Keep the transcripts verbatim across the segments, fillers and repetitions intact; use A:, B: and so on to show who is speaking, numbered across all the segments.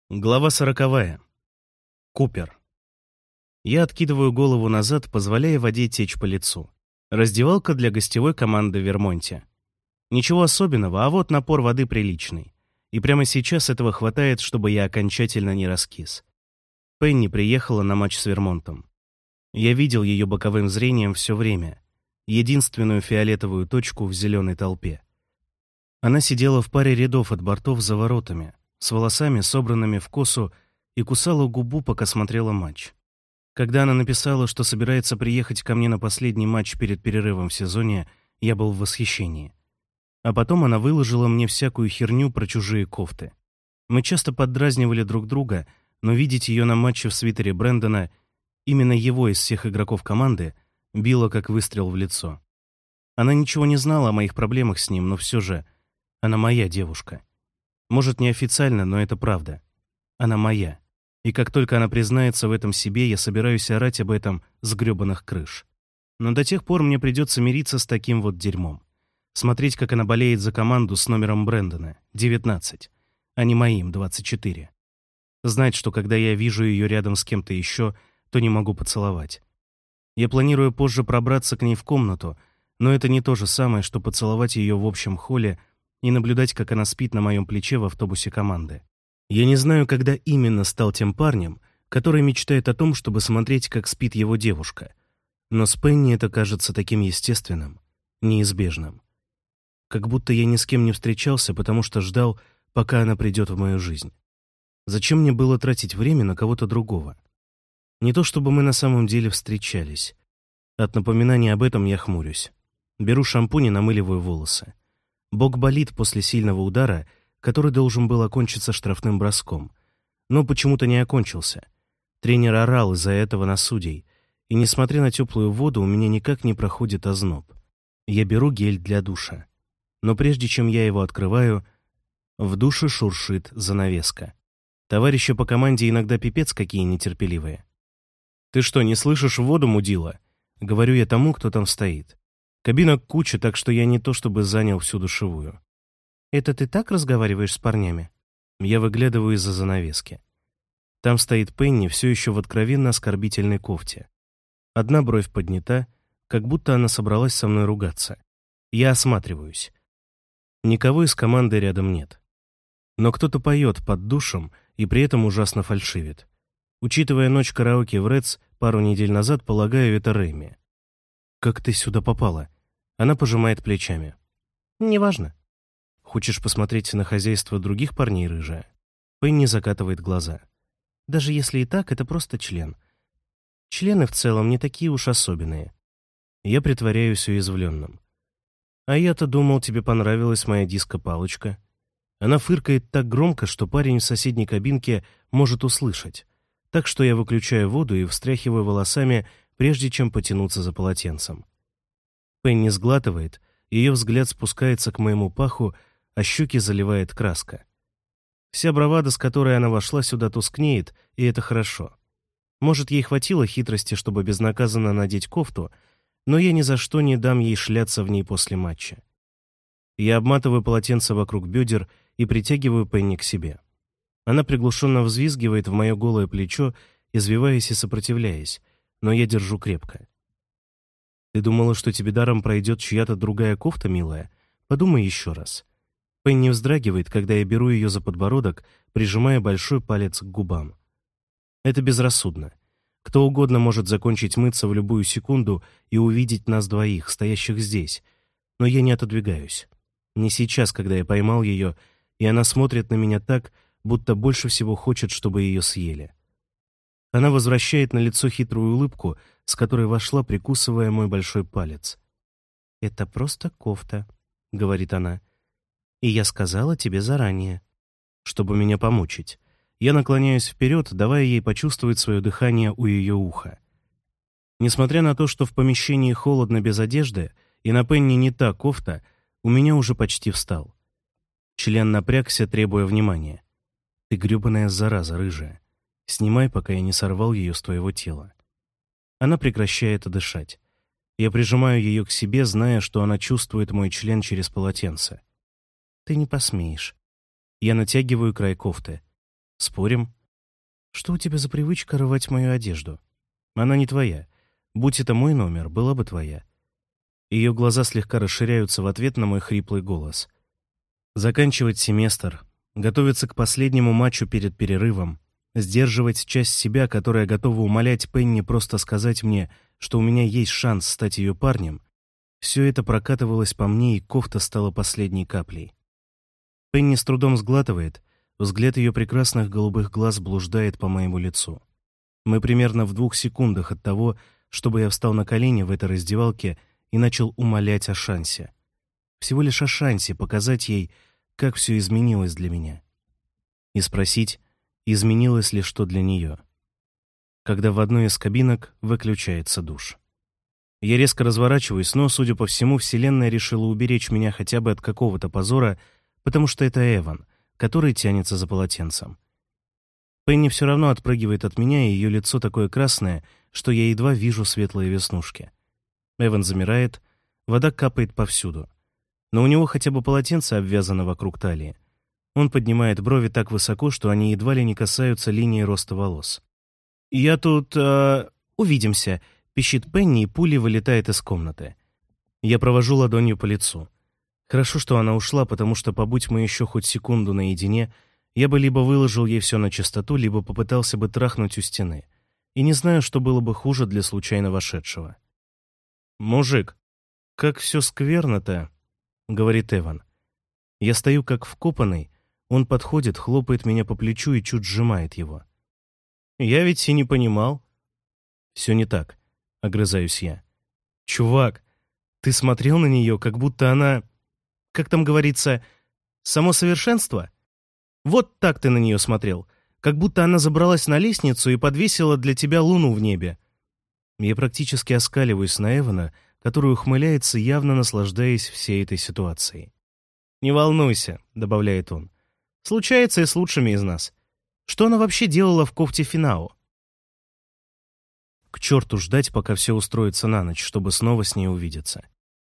A: Глава сороковая. Купер. Я откидываю голову назад, позволяя воде течь по лицу. Раздевалка для гостевой команды в Вермонте. Ничего особенного, а вот напор воды приличный. И прямо сейчас этого хватает, чтобы я окончательно не раскис. Пенни приехала на матч с Вермонтом. Я видел ее боковым зрением все время. Единственную фиолетовую точку в зеленой толпе. Она сидела в паре рядов от бортов за воротами, с волосами, собранными в косу, и кусала губу, пока смотрела матч. Когда она написала, что собирается приехать ко мне на последний матч перед перерывом в сезоне, я был в восхищении. А потом она выложила мне всякую херню про чужие кофты. Мы часто поддразнивали друг друга, но видеть ее на матче в свитере Брэндона, именно его из всех игроков команды, било как выстрел в лицо. Она ничего не знала о моих проблемах с ним, но все же она моя девушка. Может, неофициально, но это правда. Она моя. И как только она признается в этом себе, я собираюсь орать об этом с грёбаных крыш. Но до тех пор мне придется мириться с таким вот дерьмом. Смотреть, как она болеет за команду с номером Брэндона, девятнадцать, а не моим, двадцать четыре. Знать, что когда я вижу ее рядом с кем-то еще, то не могу поцеловать. Я планирую позже пробраться к ней в комнату, но это не то же самое, что поцеловать ее в общем холле и наблюдать, как она спит на моем плече в автобусе команды. Я не знаю, когда именно стал тем парнем, который мечтает о том, чтобы смотреть, как спит его девушка. Но с Пенни это кажется таким естественным, неизбежным. Как будто я ни с кем не встречался, потому что ждал, пока она придет в мою жизнь. Зачем мне было тратить время на кого-то другого? Не то чтобы мы на самом деле встречались. От напоминания об этом я хмурюсь. Беру шампунь и намыливаю волосы. Бок болит после сильного удара, который должен был окончиться штрафным броском. Но почему-то не окончился. Тренер орал из-за этого на судей, и, несмотря на теплую воду, у меня никак не проходит озноб. Я беру гель для душа. Но прежде чем я его открываю, в душе шуршит занавеска. Товарищи по команде иногда пипец какие нетерпеливые. «Ты что, не слышишь воду, мудила?» — говорю я тому, кто там стоит. Кабинок куча, так что я не то чтобы занял всю душевую. «Это ты так разговариваешь с парнями?» Я выглядываю из-за занавески. Там стоит Пенни, все еще в откровенно оскорбительной кофте. Одна бровь поднята, как будто она собралась со мной ругаться. Я осматриваюсь. Никого из команды рядом нет. Но кто-то поет под душем и при этом ужасно фальшивит. Учитывая ночь караоке в Редс пару недель назад, полагаю, это Рэйми. «Как ты сюда попала?» Она пожимает плечами. «Неважно. Хочешь посмотреть на хозяйство других парней, рыжая?» Пенни закатывает глаза. «Даже если и так, это просто член. Члены в целом не такие уж особенные». Я притворяюсь уязвленным. «А я-то думал, тебе понравилась моя диско-палочка». Она фыркает так громко, что парень в соседней кабинке может услышать. Так что я выключаю воду и встряхиваю волосами, прежде чем потянуться за полотенцем. Пенни сглатывает, ее взгляд спускается к моему паху, а щеки заливает краска. Вся бравада, с которой она вошла сюда, тускнеет, и это хорошо. Может, ей хватило хитрости, чтобы безнаказанно надеть кофту, но я ни за что не дам ей шляться в ней после матча. Я обматываю полотенце вокруг бедер и притягиваю Пенни к себе. Она приглушенно взвизгивает в мое голое плечо, извиваясь и сопротивляясь, но я держу крепко. «Ты думала, что тебе даром пройдет чья-то другая кофта, милая? Подумай еще раз». Пенни вздрагивает, когда я беру ее за подбородок, прижимая большой палец к губам. Это безрассудно. Кто угодно может закончить мыться в любую секунду и увидеть нас двоих, стоящих здесь. Но я не отодвигаюсь. Не сейчас, когда я поймал ее, и она смотрит на меня так, будто больше всего хочет, чтобы ее съели. Она возвращает на лицо хитрую улыбку, с которой вошла, прикусывая мой большой палец. «Это просто кофта», — говорит она. «И я сказала тебе заранее, чтобы меня помучить». Я наклоняюсь вперед, давая ей почувствовать свое дыхание у ее уха. Несмотря на то, что в помещении холодно без одежды, и на Пенни не та кофта, у меня уже почти встал. Член напрягся, требуя внимания. «Ты грёбаная зараза, рыжая. Снимай, пока я не сорвал ее с твоего тела». Она прекращает дышать. Я прижимаю ее к себе, зная, что она чувствует мой член через полотенце. «Ты не посмеешь». Я натягиваю край кофты. Спорим? Что у тебя за привычка рвать мою одежду? Она не твоя. Будь это мой номер, была бы твоя. Ее глаза слегка расширяются в ответ на мой хриплый голос. Заканчивать семестр, готовиться к последнему матчу перед перерывом, сдерживать часть себя, которая готова умолять Пенни просто сказать мне, что у меня есть шанс стать ее парнем, все это прокатывалось по мне, и кофта стала последней каплей. Пенни с трудом сглатывает, взгляд ее прекрасных голубых глаз блуждает по моему лицу. Мы примерно в двух секундах от того, чтобы я встал на колени в этой раздевалке и начал умолять о шансе. Всего лишь о шансе показать ей, как все изменилось для меня. И спросить, изменилось ли что для нее. Когда в одной из кабинок выключается душ. Я резко разворачиваюсь, но, судя по всему, Вселенная решила уберечь меня хотя бы от какого-то позора, потому что это Эван, который тянется за полотенцем. Пенни все равно отпрыгивает от меня, и ее лицо такое красное, что я едва вижу светлые веснушки. Эван замирает, вода капает повсюду. Но у него хотя бы полотенце обвязано вокруг талии. Он поднимает брови так высоко, что они едва ли не касаются линии роста волос. «Я тут... Э, увидимся», — пищит Пенни, и пулей вылетает из комнаты. Я провожу ладонью по лицу. Хорошо, что она ушла, потому что, побудь мы еще хоть секунду наедине, я бы либо выложил ей все на чистоту, либо попытался бы трахнуть у стены. И не знаю, что было бы хуже для случайно вошедшего. «Мужик, как все скверно-то», — говорит Эван. Я стою как вкопанный, он подходит, хлопает меня по плечу и чуть сжимает его. «Я ведь и не понимал». «Все не так», — огрызаюсь я. «Чувак, ты смотрел на нее, как будто она, как там говорится, само совершенство? Вот так ты на нее смотрел, как будто она забралась на лестницу и подвесила для тебя луну в небе». Я практически оскаливаюсь на Эвана, который ухмыляется, явно наслаждаясь всей этой ситуацией. «Не волнуйся», — добавляет он. «Случается и с лучшими из нас. Что она вообще делала в кофте Финао?» К черту ждать, пока все устроится на ночь, чтобы снова с ней увидеться.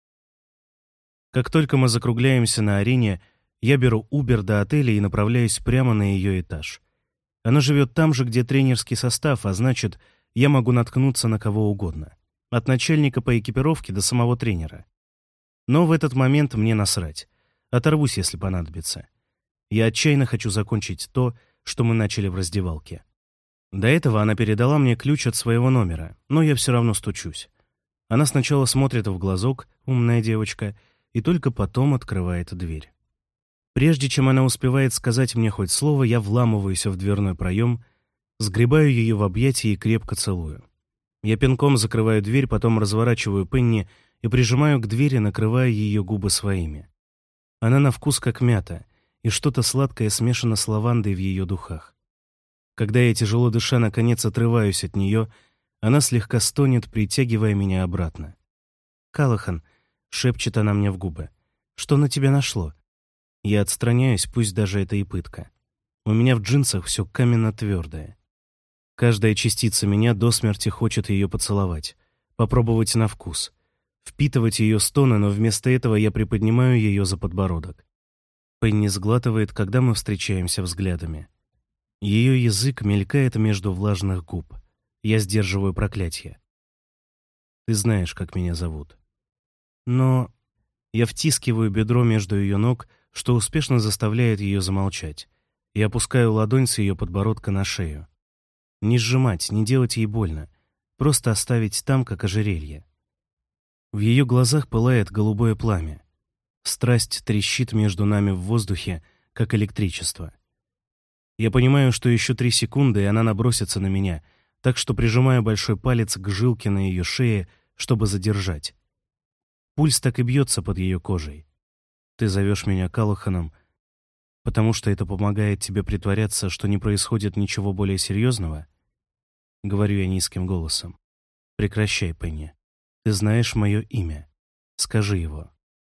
A: Как только мы закругляемся на арене, я беру Uber до отеля и направляюсь прямо на ее этаж. Она живет там же, где тренерский состав, а значит, я могу наткнуться на кого угодно. От начальника по экипировке до самого тренера. Но в этот момент мне насрать. Оторвусь, если понадобится. Я отчаянно хочу закончить то, что мы начали в раздевалке. До этого она передала мне ключ от своего номера, но я все равно стучусь. Она сначала смотрит в глазок, умная девочка, и только потом открывает дверь. Прежде чем она успевает сказать мне хоть слово, я вламываюсь в дверной проем, сгребаю ее в объятия и крепко целую. Я пинком закрываю дверь, потом разворачиваю Пенни и прижимаю к двери, накрывая ее губы своими. Она на вкус как мята, и что-то сладкое смешано с лавандой в ее духах. Когда я, тяжело дыша, наконец отрываюсь от нее, она слегка стонет, притягивая меня обратно. «Калахан», — шепчет она мне в губы, — «что на тебя нашло?» Я отстраняюсь, пусть даже это и пытка. У меня в джинсах все каменно-твердое. Каждая частица меня до смерти хочет ее поцеловать, попробовать на вкус, впитывать ее стоны, но вместо этого я приподнимаю ее за подбородок. Пенни сглатывает, когда мы встречаемся взглядами. Ее язык мелькает между влажных губ. Я сдерживаю проклятие. «Ты знаешь, как меня зовут». Но я втискиваю бедро между ее ног, что успешно заставляет ее замолчать, и опускаю ладонь с ее подбородка на шею. Не сжимать, не делать ей больно, просто оставить там, как ожерелье. В ее глазах пылает голубое пламя. Страсть трещит между нами в воздухе, как электричество. Я понимаю, что еще три секунды, и она набросится на меня, так что прижимаю большой палец к жилке на ее шее, чтобы задержать. Пульс так и бьется под ее кожей. Ты зовешь меня Калаханом, потому что это помогает тебе притворяться, что не происходит ничего более серьезного? Говорю я низким голосом. Прекращай, Пенни. Ты знаешь мое имя. Скажи его.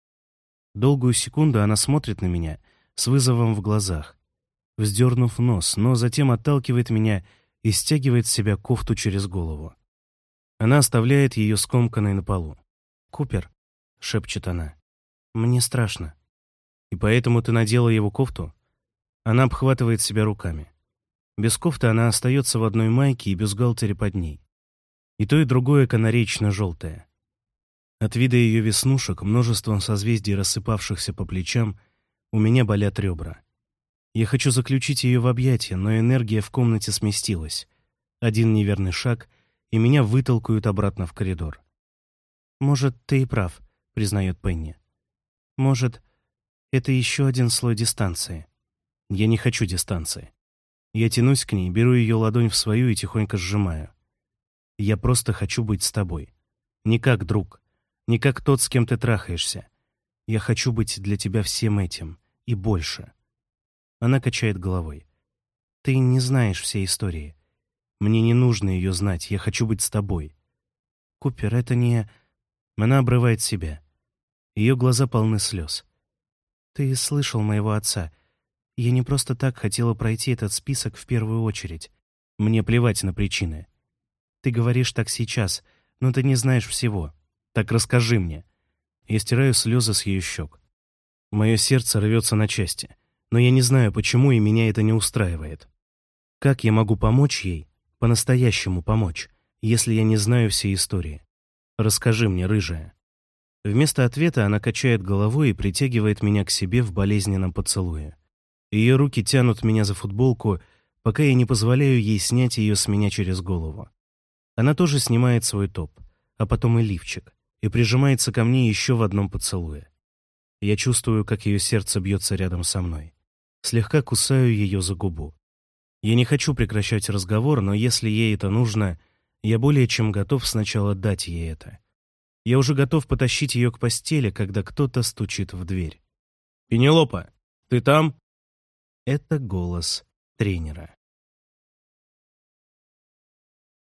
A: Долгую секунду она смотрит на меня с вызовом в глазах, вздернув нос, но затем отталкивает меня и стягивает с себя кофту через голову. Она оставляет ее скомканной на полу. «Купер», — шепчет она, — «мне страшно». «И поэтому ты надела его кофту?» Она обхватывает себя руками. Без кофты она остается в одной майке и бюстгальтере под ней. И то, и другое канареечно-желтое. От вида ее веснушек, множеством созвездий, рассыпавшихся по плечам, у меня болят ребра. Я хочу заключить ее в объятия, но энергия в комнате сместилась. Один неверный шаг, и меня вытолкают обратно в коридор. «Может, ты и прав», — признает Пенни. «Может, это еще один слой дистанции». Я не хочу дистанции. Я тянусь к ней, беру ее ладонь в свою и тихонько сжимаю. Я просто хочу быть с тобой. Не как друг, не как тот, с кем ты трахаешься. Я хочу быть для тебя всем этим и больше. Она качает головой. Ты не знаешь всей истории. Мне не нужно ее знать, я хочу быть с тобой. Купер, это не... Она обрывает себя. Ее глаза полны слез. Ты слышал моего отца. Я не просто так хотела пройти этот список в первую очередь. Мне плевать на причины. Ты говоришь так сейчас, но ты не знаешь всего. Так расскажи мне. Я стираю слезы с ее щек. Мое сердце рвется на части, но я не знаю, почему, и меня это не устраивает. Как я могу помочь ей, по-настоящему помочь, если я не знаю всей истории? Расскажи мне, рыжая. Вместо ответа она качает головой и притягивает меня к себе в болезненном поцелуе. Ее руки тянут меня за футболку, пока я не позволяю ей снять ее с меня через голову. Она тоже снимает свой топ, а потом и лифчик, и прижимается ко мне еще в одном поцелуе. Я чувствую, как ее сердце бьется рядом со мной. Слегка кусаю ее за губу. Я не хочу прекращать разговор, но если ей это нужно, я более чем готов сначала дать ей это. Я уже готов потащить ее к постели, когда кто-то стучит в дверь. «Пенелопа, ты там?» Это голос тренера.